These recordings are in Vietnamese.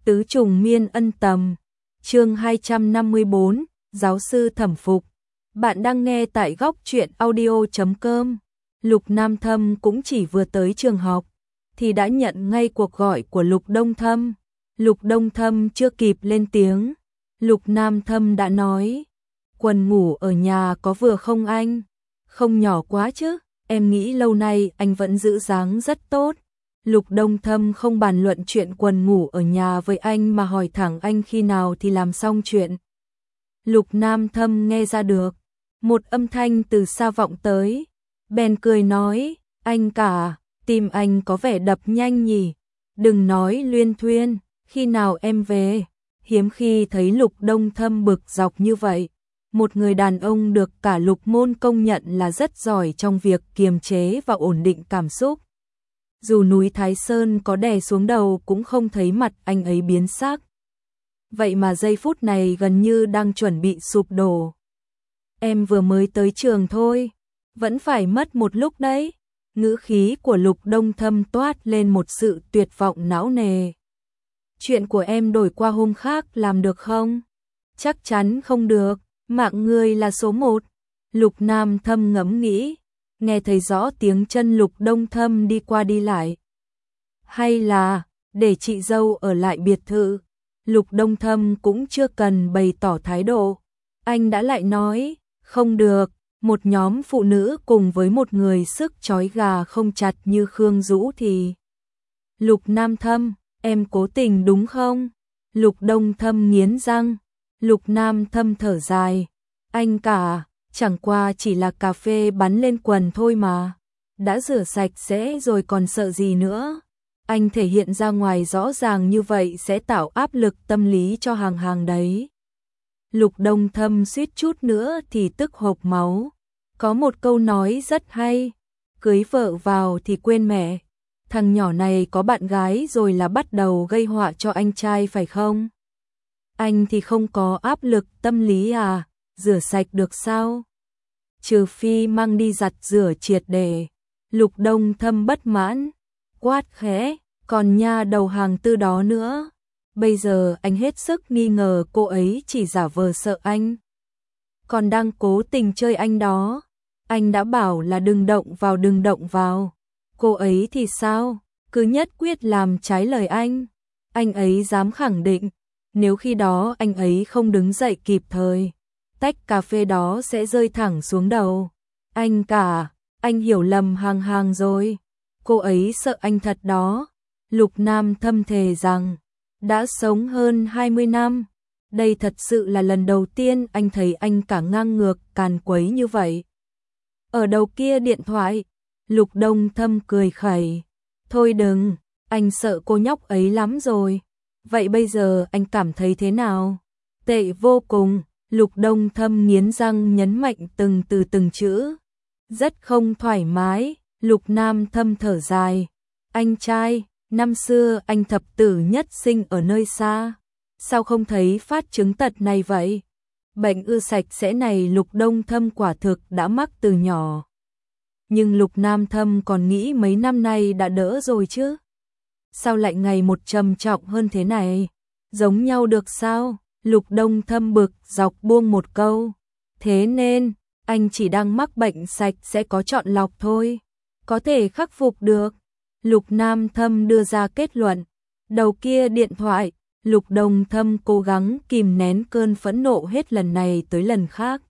Tứ trùng miên ân tầm. Chương 254, giáo sư thẩm phục. Bạn đang nghe tại góc truyện audio.com. Lục Nam Thâm cũng chỉ vừa tới trường học thì đã nhận ngay cuộc gọi của Lục Đông Thâm. Lục Đông Thâm chưa kịp lên tiếng, Lục Nam Thâm đã nói: "Quần ngủ ở nhà có vừa không anh? Không nhỏ quá chứ, em nghĩ lâu nay anh vẫn giữ dáng rất tốt." Lục Đông Thâm không bàn luận chuyện quần ngủ ở nhà với anh mà hỏi thẳng anh khi nào thì làm xong chuyện. Lục Nam Thâm nghe ra được, một âm thanh từ xa vọng tới, bèn cười nói: "Anh cả, tim anh có vẻ đập nhanh nhỉ, đừng nói luyên thuyên, khi nào em về?" Hiếm khi thấy Lục Đông Thâm bực dọc như vậy, một người đàn ông được cả Lục môn công nhận là rất giỏi trong việc kiềm chế và ổn định cảm xúc. Dù núi Thái Sơn có đè xuống đầu cũng không thấy mặt anh ấy biến sắc. Vậy mà giây phút này gần như đang chuẩn bị sụp đổ. "Em vừa mới tới trường thôi, vẫn phải mất một lúc đấy." Ngữ khí của Lục Đông Thâm toát lên một sự tuyệt vọng não nề. "Chuyện của em đổi qua hôm khác làm được không?" "Chắc chắn không được, mạng người là số một." Lục Nam Thâm ngẫm nghĩ, nghe thấy rõ tiếng chân Lục Đông Thâm đi qua đi lại. "Hay là để chị dâu ở lại biệt thự?" Lục Đông Thâm cũng chưa cần bày tỏ thái độ, anh đã lại nói: "Không được, một nhóm phụ nữ cùng với một người sức trói gà không chặt như Khương Dũ thì..." "Lục Nam Thâm, em cố tình đúng không?" Lục Đông Thâm nghiến răng. Lục Nam Thâm thở dài: "Anh cả, chẳng qua chỉ là cà phê bắn lên quần thôi mà, đã rửa sạch sẽ rồi còn sợ gì nữa. Anh thể hiện ra ngoài rõ ràng như vậy sẽ tạo áp lực tâm lý cho hàng hàng đấy." Lục Đông Thâm suýt chút nữa thì tức hộc máu. Có một câu nói rất hay: cưới vợ vào thì quên mẹ. Thằng nhỏ này có bạn gái rồi là bắt đầu gây họa cho anh trai phải không? Anh thì không có áp lực tâm lý à? Rửa sạch được sao? Trừ phi mang đi giặt rửa triệt để. Lục Đông Thâm bất mãn, quát khẽ: "Còn nha đầu hàng tư đó nữa. Bây giờ anh hết sức nghi ngờ cô ấy chỉ giả vờ sợ anh, còn đang cố tình chơi anh đó. Anh đã bảo là đừng động vào đừng động vào. Cô ấy thì sao? Cứ nhất quyết làm trái lời anh. Anh ấy dám khẳng định, nếu khi đó anh ấy không đứng dậy kịp thời, tách cà phê đó sẽ rơi thẳng xuống đầu. Anh cả, anh hiểu lầm hàng hàng rồi. Cô ấy sợ anh thật đó." Lục Nam Thâm thề rằng, đã sống hơn 20 năm, đây thật sự là lần đầu tiên anh thấy anh cả ngang ngược càn quấy như vậy. Ở đầu kia điện thoại, Lục Đông Thâm cười khẩy: "Thôi đừng, anh sợ cô nhóc ấy lắm rồi." "Vậy bây giờ anh cảm thấy thế nào?" "Tệ vô cùng." Lục Đông Thâm nghiến răng nhấn mạnh từng chữ. "Rất không thoải mái." Lục Nam Thâm thở dài: "Anh trai, năm xưa anh thập tử nhất sinh ở nơi xa, sao không thấy phát chứng tật này vậy?" Bệnh ưa sạch sẽ này Lục Đông Thâm quả thực đã mắc từ nhỏ. Nhưng Lục Nam Thâm còn nghĩ mấy năm nay đã đỡ rồi chứ. Sao lại ngày một trầm trọng hơn thế này? Giống nhau được sao? Lục Đông Thâm bực dọc buông một câu: "Thế nên, anh chỉ đang mắc bệnh sạch sẽ có chọn lọc thôi, có thể khắc phục được." Lục Nam Thâm đưa ra kết luận. Đầu kia điện thoại, Lục Đông Thâm cố gắng kìm nén cơn phẫn nộ hết lần này tới lần khác.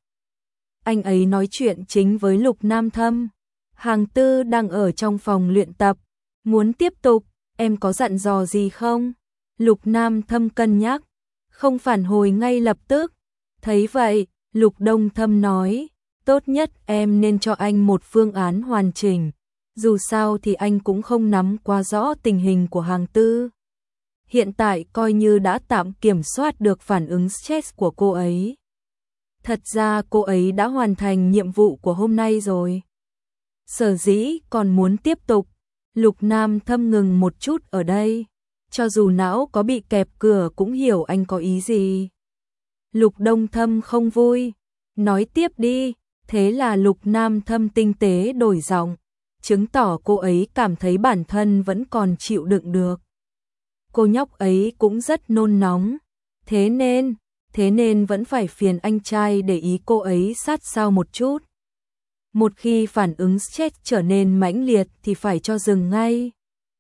Anh ấy nói chuyện chính với Lục Nam Thâm. "Hàng tư đang ở trong phòng luyện tập, muốn tiếp tục, em có dặn dò gì không?" Lục Nam Thâm cân nhắc, không phản hồi ngay lập tức. Thấy vậy, Lục Đông Thâm nói: "Tốt nhất em nên cho anh một phương án hoàn chỉnh. Dù sao thì anh cũng không nắm quá rõ tình hình của hàng tư. Hiện tại coi như đã tạm kiểm soát được phản ứng stress của cô ấy. Thật ra cô ấy đã hoàn thành nhiệm vụ của hôm nay rồi. Sở dĩ còn muốn tiếp tục." Lục Nam Thâm ngừng một chút ở đây, cho dù não có bị kẹp cửa cũng hiểu anh có ý gì. Lục Đông Thâm không vui, nói: "Tiếp đi." Thế là Lục Nam Thâm tinh tế đổi giọng, chứng tỏ cô ấy cảm thấy bản thân vẫn còn chịu đựng được. cô nhóc ấy cũng rất nôn nóng, thế nên vẫn phải phiền anh trai để ý cô ấy sát sao một chút. Một khi phản ứng stress trở nên mãnh liệt thì phải cho dừng ngay.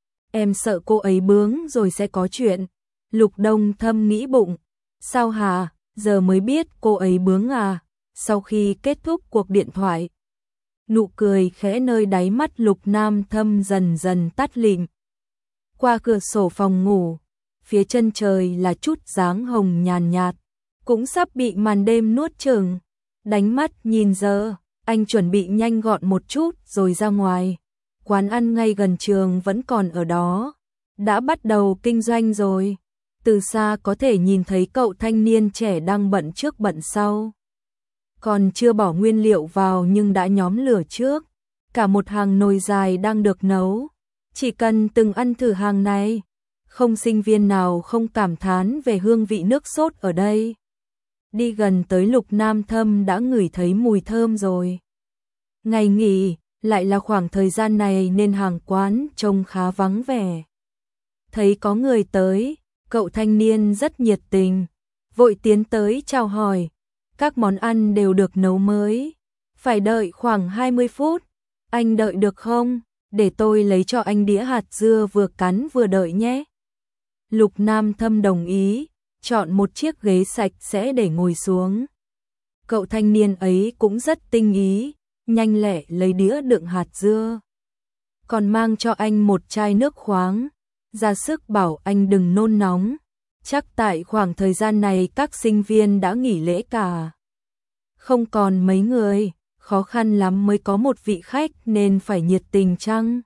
Em sợ cô ấy bướng rồi sẽ có chuyện. Lục Đông Thâm nghĩ bụng. Sao hả, giờ mới biết cô ấy bướng à? Sau khi kết thúc cuộc điện thoại, nụ cười khẽ nơi đáy mắt Lục Nam Thâm dần dần tắt lịm. Qua cửa sổ phòng ngủ, phía chân trời là chút dáng hồng nhàn nhạt, cũng sắp bị màn đêm nuốt chửng. Đánh mắt nhìn giờ, anh chuẩn bị nhanh gọn một chút rồi ra ngoài. Quán ăn ngay gần trường vẫn còn ở đó, đã bắt đầu kinh doanh rồi. Từ xa có thể nhìn thấy cậu thanh niên trẻ đang bận trước bận sau. Còn chưa bỏ nguyên liệu vào nhưng đã nhóm lửa trước. Cả một hàng nồi dài đang được nấu. Chỉ cần từng ăn thử hàng này, không sinh viên nào không cảm thán về hương vị nước sốt ở đây. Đi gần tới Lục Nam Thâm đã ngửi thấy mùi thơm rồi. Ngày nghỉ, lại là khoảng thời gian này nên hàng quán trông khá vắng vẻ. Thấy có người tới, cậu thanh niên rất nhiệt tình, vội tiến tới chào hỏi. Các món ăn đều được nấu mới, phải đợi khoảng 20 phút. Anh đợi được không? Để tôi lấy cho anh đĩa hạt dưa vừa cắn vừa đợi nhé. Lục Nam Thâm đồng ý, chọn một chiếc ghế sạch sẽ để ngồi xuống. Cậu thanh niên ấy cũng rất tinh ý, nhanh lẹ lấy đĩa đựng hạt dưa. Còn mang cho anh một chai nước khoáng, ra sức bảo anh đừng nôn nóng. Chắc tại khoảng thời gian này các sinh viên đã nghỉ lễ cả. Không còn mấy người, khó khăn lắm mới có một vị khách nên phải nhiệt tình chăng?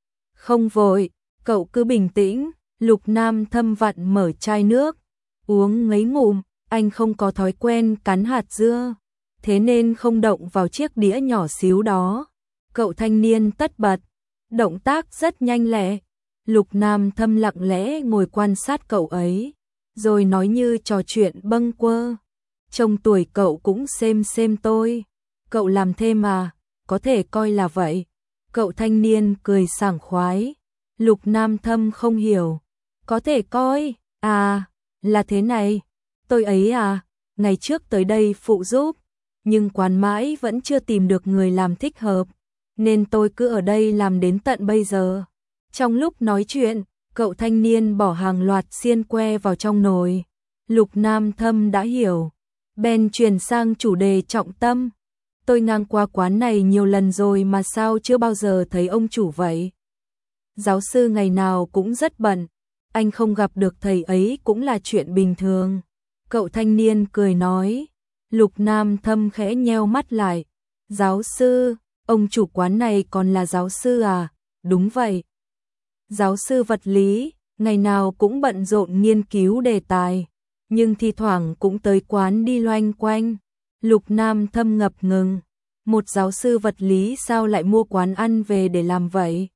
Không vội, cậu cứ bình tĩnh. Lục Nam Thâm vặn mở chai nước, uống mấy ngụm. Anh không có thói quen cắn hạt dưa, thế nên không động vào chiếc đĩa nhỏ xíu đó. Cậu thanh niên tất bật, động tác rất nhanh lẹ. Lục Nam Thâm lặng lẽ ngồi quan sát cậu ấy, rồi nói như trò chuyện bâng quơ. Trông tuổi cậu cũng xem tôi. Cậu làm thêm à? Có thể coi là vậy. Cậu thanh niên cười sảng khoái. Lục Nam Thâm không hiểu. Có thể coi, à, là thế này. Tôi ấy à, ngày trước tới đây phụ giúp, nhưng quán mãi vẫn chưa tìm được người làm thích hợp, nên tôi cứ ở đây làm đến tận bây giờ. Trong lúc nói chuyện, cậu thanh niên bỏ hàng loạt xiên que vào trong nồi. Lục Nam Thâm đã hiểu, bèn chuyển sang chủ đề trọng tâm. Tôi ngang qua quán này nhiều lần rồi mà sao chưa bao giờ thấy ông chủ vậy? Giáo sư ngày nào cũng rất bận, anh không gặp được thầy ấy cũng là chuyện bình thường. Cậu thanh niên cười nói. Lục Nam Thâm khẽ nheo mắt lại. Giáo sư, ông chủ quán này còn là giáo sư à? Đúng vậy. Giáo sư vật lý, ngày nào cũng bận rộn nghiên cứu đề tài, nhưng thi thoảng cũng tới quán đi loanh quanh. Lục Nam Thâm ngập ngừng. Một giáo sư vật lý sao lại mua quán ăn về để làm vậy?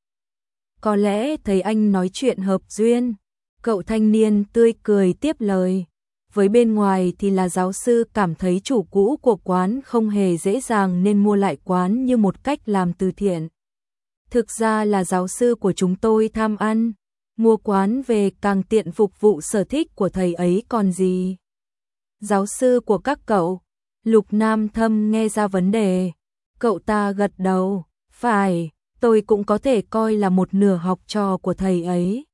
Có lẽ thấy anh nói chuyện hợp duyên. Cậu thanh niên tươi cười tiếp lời. Với bên ngoài thì là giáo sư cảm thấy chủ cũ của quán không hề dễ dàng nên mua lại quán như một cách làm từ thiện. Thực ra là giáo sư của chúng tôi tham ăn, mua quán về càng tiện phục vụ sở thích của thầy ấy còn gì. Giáo sư của các cậu? Lục Nam Thâm nghe ra vấn đề. Cậu ta gật đầu. Phải, tôi cũng có thể coi là một nửa học trò của thầy ấy.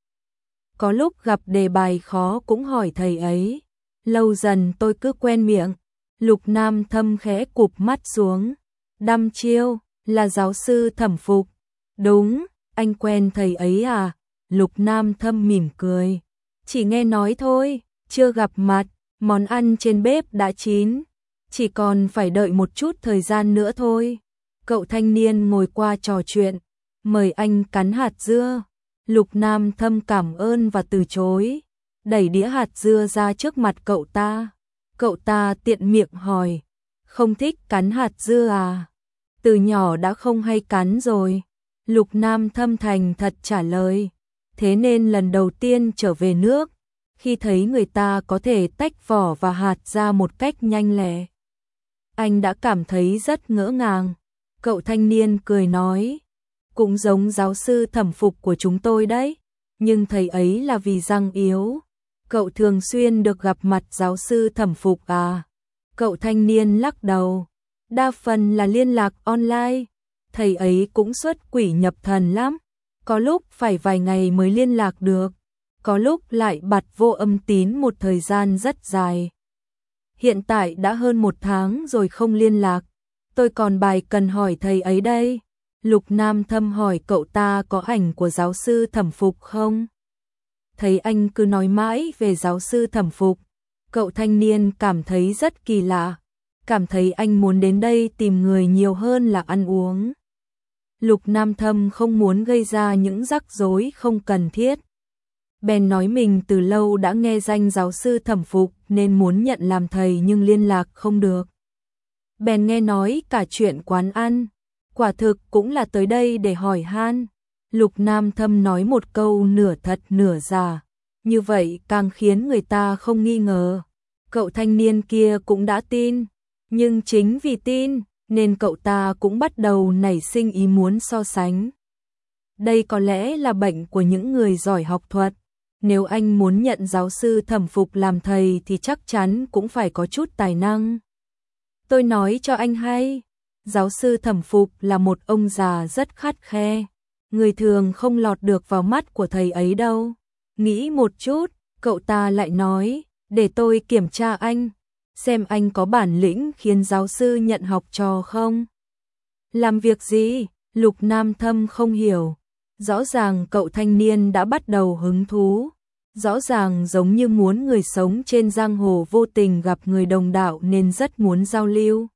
Có lúc gặp đề bài khó cũng hỏi thầy ấy. Lâu dần tôi cứ quen miệng. Lục Nam Thâm khẽ cụp mắt xuống. Đăm chiêu, là giáo sư Thẩm Phục. Đúng, anh quen thầy ấy à? Lục Nam Thâm mỉm cười. Chỉ nghe nói thôi, chưa gặp mặt, món ăn trên bếp đã chín. Chỉ còn phải đợi một chút thời gian nữa thôi. Cậu thanh niên ngồi qua trò chuyện. Mời anh cắn hạt dưa. Lục Nam Thâm cảm ơn và từ chối. Đẩy đĩa hạt dưa ra trước mặt cậu ta. Cậu ta tiện miệng hỏi. Không thích cắn hạt dưa à? Từ nhỏ đã không hay cắn rồi. Lục Nam Thâm thành thật trả lời. Thế nên lần đầu tiên trở về nước, khi thấy người ta có thể tách vỏ và hạt ra một cách nhanh lẹ, anh đã cảm thấy rất ngỡ ngàng. Cậu thanh niên cười nói. Cũng giống giáo sư Thẩm Phục của chúng tôi đấy. nhưng thầy ấy là vì răng yếu. Cậu thường xuyên được gặp mặt giáo sư Thẩm Phục à? Cậu thanh niên lắc đầu. Đa phần là liên lạc online. Thầy ấy cũng xuất quỷ nhập thần lắm. Có lúc phải vài ngày mới liên lạc được. Có lúc lại bặt vô âm tín một thời gian rất dài. Hiện tại đã hơn 1 tháng rồi không liên lạc. Tôi còn bài cần hỏi thầy ấy đây. Lục Nam Thâm hỏi cậu ta có ảnh của giáo sư Thẩm Phục không? Thấy anh cứ nói mãi về giáo sư Thẩm Phục, cậu thanh niên cảm thấy rất kỳ lạ, cảm thấy anh muốn đến đây tìm người nhiều hơn là ăn uống. Lục Nam Thâm không muốn gây ra những rắc rối không cần thiết. Bèn nói mình từ lâu đã nghe danh giáo sư Thẩm Phục nên muốn nhận làm thầy nhưng liên lạc không được. Bèn nghe nói cả chuyện quán ăn, quả thực cũng là tới đây để hỏi han. Lục Nam Thâm nói một câu nửa thật nửa giả, như vậy càng khiến người ta không nghi ngờ. Cậu thanh niên kia cũng đã tin, nhưng chính vì tin nên cậu ta cũng bắt đầu nảy sinh ý muốn so sánh. Đây có lẽ là bệnh của những người giỏi học thuật. Nếu anh muốn nhận giáo sư Thẩm Phục làm thầy thì chắc chắn cũng phải có chút tài năng. Tôi nói cho anh hay, giáo sư Thẩm Phục là một ông già rất khắt khe. Người thường không lọt được vào mắt của thầy ấy đâu. Nghĩ một chút, cậu ta lại nói, để tôi kiểm tra anh, xem anh có bản lĩnh khiến giáo sư nhận học trò không. Làm việc gì? Lục Nam Thâm không hiểu. Rõ ràng cậu thanh niên đã bắt đầu hứng thú. Rõ ràng giống như muốn người sống trên giang hồ vô tình gặp người đồng đạo nên rất muốn giao lưu.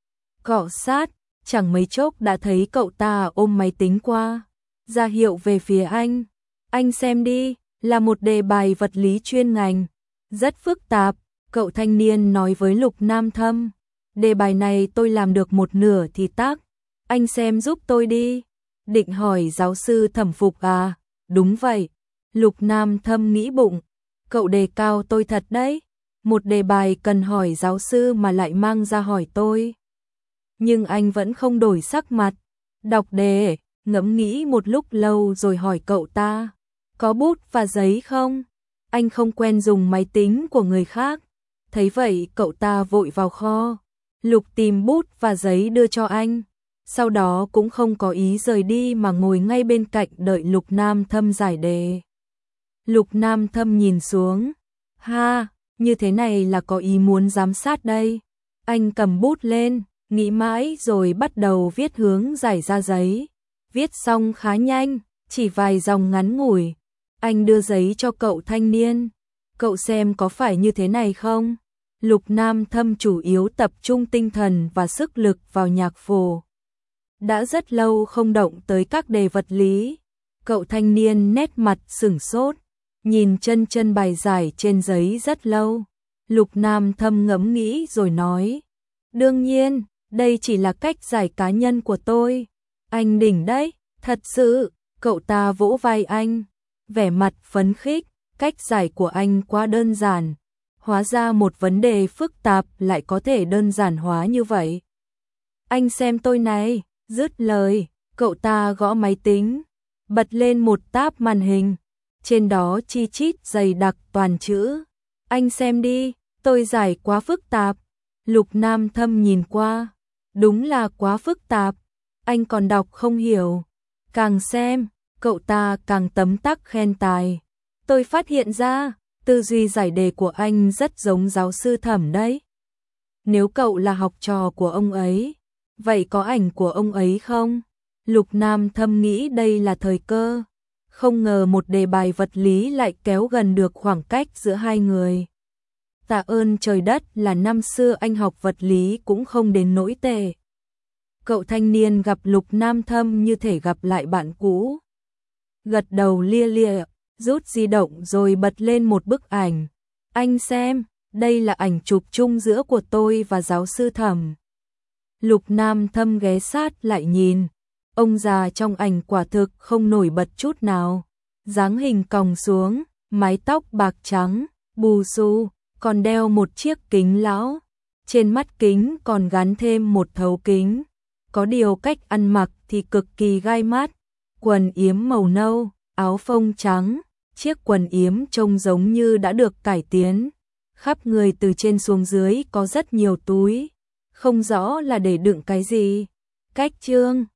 Cọ sát, chẳng mấy chốc đã thấy cậu ta ôm máy tính qua, ra hiệu về phía anh. Anh xem đi, là một đề bài vật lý chuyên ngành. Rất phức tạp, cậu thanh niên nói với Lục Nam Thâm. Đề bài này tôi làm được một nửa thì tắc. Anh xem giúp tôi đi. Định hỏi giáo sư Thẩm Phục à? Đúng vậy. Lục Nam Thâm nghĩ bụng. Cậu đề cao tôi thật đấy. Một đề bài cần hỏi giáo sư mà lại mang ra hỏi tôi. Nhưng anh vẫn không đổi sắc mặt. Đọc đề, ngẫm nghĩ một lúc lâu rồi hỏi cậu ta. Có bút và giấy không? Anh không quen dùng máy tính của người khác. Thấy vậy cậu ta vội vào kho. Lục tìm bút và giấy đưa cho anh. Sau đó cũng không có ý rời đi mà ngồi ngay bên cạnh đợi Lục Nam Thâm giải đề. Lục Nam Thâm nhìn xuống. Ha, như thế này là có ý muốn giám sát đây. Anh cầm bút lên, nghĩ mãi rồi bắt đầu viết hướng giải ra giấy. Viết xong khá nhanh, chỉ vài dòng ngắn ngủi. Anh đưa giấy cho cậu thanh niên. Cậu xem có phải như thế này không? Lục Nam Thâm chủ yếu tập trung tinh thần và sức lực vào nhạc phổ. Đã rất lâu không động tới các đề vật lý. Cậu thanh niên nét mặt sửng sốt, nhìn chân bài giải trên giấy rất lâu. Lục Nam Thâm ngẫm nghĩ rồi nói. Đương nhiên, đây chỉ là cách giải cá nhân của tôi. Anh đỉnh đấy, thật sự. Cậu ta vỗ vai anh, vẻ mặt phấn khích. Cách giải của anh quá đơn giản. Hóa ra một vấn đề phức tạp lại có thể đơn giản hóa như vậy. Anh xem tôi này. Dứt lời, cậu ta gõ máy tính, bật lên một tab màn hình, trên đó chi chít dày đặc toàn chữ. Anh xem đi, tôi giải quá phức tạp. Lục Nam Thâm nhìn qua, đúng là quá phức tạp, anh còn đọc không hiểu. Càng xem, cậu ta càng tấm tắc khen tài. Tôi phát hiện ra, tư duy giải đề của anh rất giống giáo sư Thẩm đấy. Nếu cậu là học trò của ông ấy, vậy có ảnh của ông ấy không? Lục Nam Thâm nghĩ đây là thời cơ. Không ngờ một đề bài vật lý lại kéo gần được khoảng cách giữa hai người. Tạ ơn trời đất là năm xưa anh học vật lý cũng không đến nỗi tệ. Cậu thanh niên gặp Lục Nam Thâm như thể gặp lại bạn cũ. Gật đầu lia lịa, rút di động rồi bật lên một bức ảnh. Anh xem, đây là ảnh chụp chung giữa của tôi và giáo sư Thẩm. Lục Nam Thâm ghé sát lại nhìn. Ông già trong ảnh quả thực không nổi bật chút nào. Dáng hình còng xuống, mái tóc bạc trắng, bù xù, còn đeo một chiếc kính lão. Trên mắt kính còn gắn thêm một thấu kính. Có điều cách ăn mặc thì cực kỳ gai mắt. Quần yếm màu nâu, áo phông trắng, chiếc quần yếm trông giống như đã được cải tiến. Khắp người từ trên xuống dưới có rất nhiều túi, không rõ là để đựng cái gì. Cách Trương